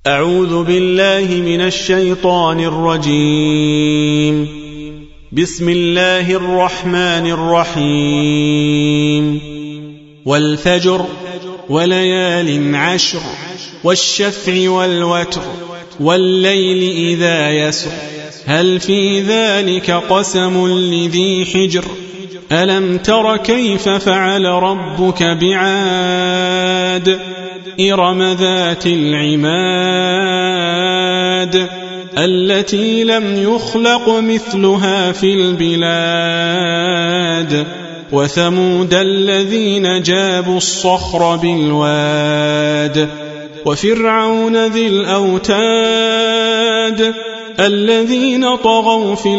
أعوذ بالله من الشيطان الرجيم. بسم الله الرحمن الرحيم. والفجر وليال عشر والشفع والوتر والليل إذا يسر هل في ذلك قسم لذي حجر ألم تر كيف فعل ربك بعاد إرم ذات العماد التي لم يخلق مثلها في البلاد وثمود الذين جابوا الصخر بالواد وفرعون ذي الأوتاد الذين طغوا في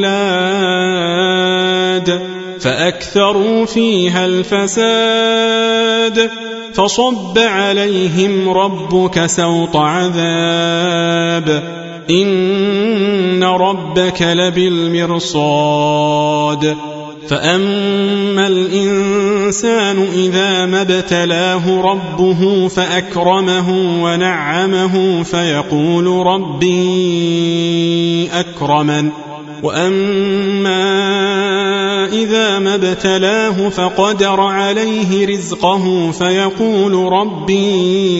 البلاد فأكثروا فيها الفساد فصب عليهم ربك سوط عذاب إن ربك لبالمرصاد فأما الإنسان إذا ما ابتلاه ربه فأكرمه ونعمه فيقول ربي أكرمن وأما إذا ما ابتلاه فقدر عليه رزقه فيقول ربي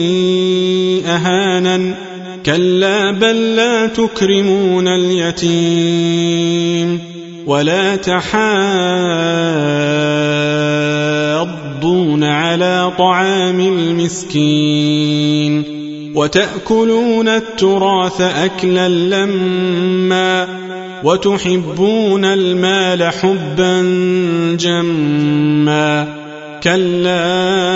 أهانن كلا بل لا تكرمون اليتيم ولا تحاضون على طعام المسكين وتأكلون التراث أكلا لما وتحبون المال حبا جما كلا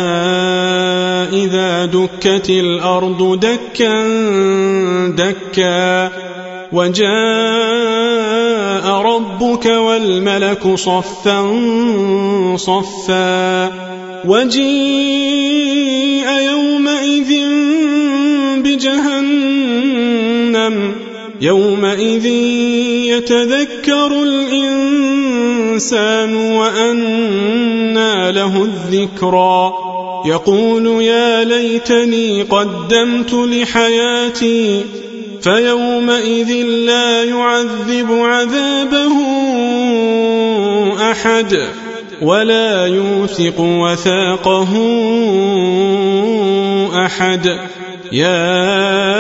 إذا دكت الأرض دكا دكا وجاء ربك والملك صفا صفا وجيء يومئذ بجهنم يومئذ يتذكر الإنسان وأنى له الذكرى يقول يا ليتني قدمت لحياتي فيومئذ لا يعذب عذابه أحد ولا يوثق وثاقه أحد يا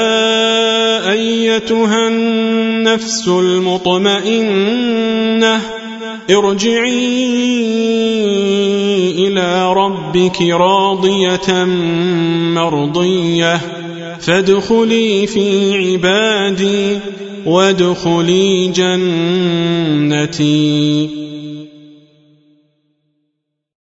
أيتها النفس المطمئنة ارجعي إلى ربك راضية مرضية فادخلي في عبادي وادخلي جنتي.